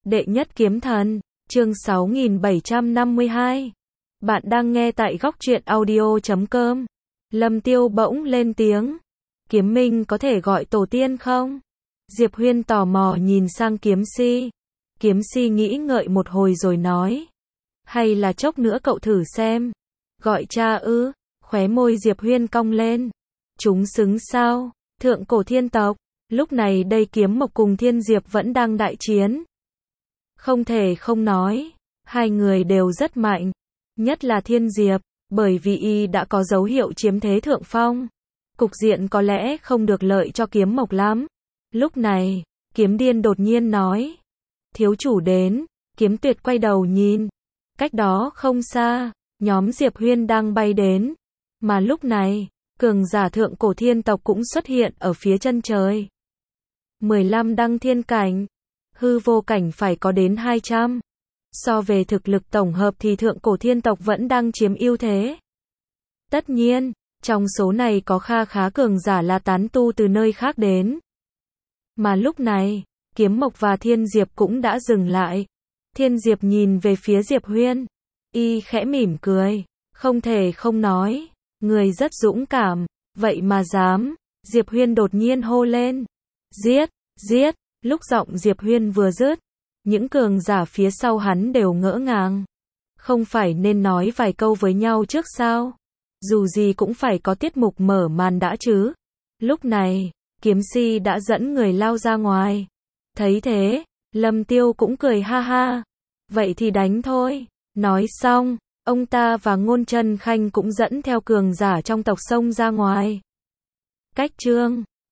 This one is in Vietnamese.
Đệ nhất kiếm thần, chương 6752. Bạn đang nghe tại góc truyện audio.com. Lâm Tiêu bỗng lên tiếng. Kiếm minh có thể gọi tổ tiên không? Diệp Huyên tò mò nhìn sang kiếm si. Kiếm si nghĩ ngợi một hồi rồi nói. Hay là chốc nữa cậu thử xem. Gọi cha ư? Khóe môi Diệp Huyên cong lên. Chúng xứng sao? Thượng cổ thiên tộc. Lúc này đây Kiếm Mộc cùng Thiên Diệp vẫn đang đại chiến. Không thể không nói, hai người đều rất mạnh, nhất là Thiên Diệp, bởi vì y đã có dấu hiệu chiếm thế thượng phong. Cục diện có lẽ không được lợi cho Kiếm Mộc lắm. Lúc này, Kiếm Điên đột nhiên nói. Thiếu chủ đến, Kiếm Tuyệt quay đầu nhìn. Cách đó không xa, nhóm Diệp Huyên đang bay đến. Mà lúc này, cường giả thượng cổ thiên tộc cũng xuất hiện ở phía chân trời. 15 đăng thiên cảnh, hư vô cảnh phải có đến 200. So về thực lực tổng hợp thì thượng cổ thiên tộc vẫn đang chiếm ưu thế. Tất nhiên, trong số này có kha khá cường giả là tán tu từ nơi khác đến. Mà lúc này, Kiếm Mộc và Thiên Diệp cũng đã dừng lại. Thiên Diệp nhìn về phía Diệp Huyên. Y khẽ mỉm cười. Không thể không nói. Người rất dũng cảm. Vậy mà dám. Diệp Huyên đột nhiên hô lên. Giết, giết. Lúc giọng Diệp Huyên vừa dứt, những cường giả phía sau hắn đều ngỡ ngàng. Không phải nên nói vài câu với nhau trước sao? Dù gì cũng phải có tiết mục mở màn đã chứ. Lúc này, kiếm si đã dẫn người lao ra ngoài. Thấy thế, Lâm Tiêu cũng cười ha ha. Vậy thì đánh thôi. Nói xong, ông ta và Ngôn Chân Khanh cũng dẫn theo cường giả trong tộc xông ra ngoài. Cách chương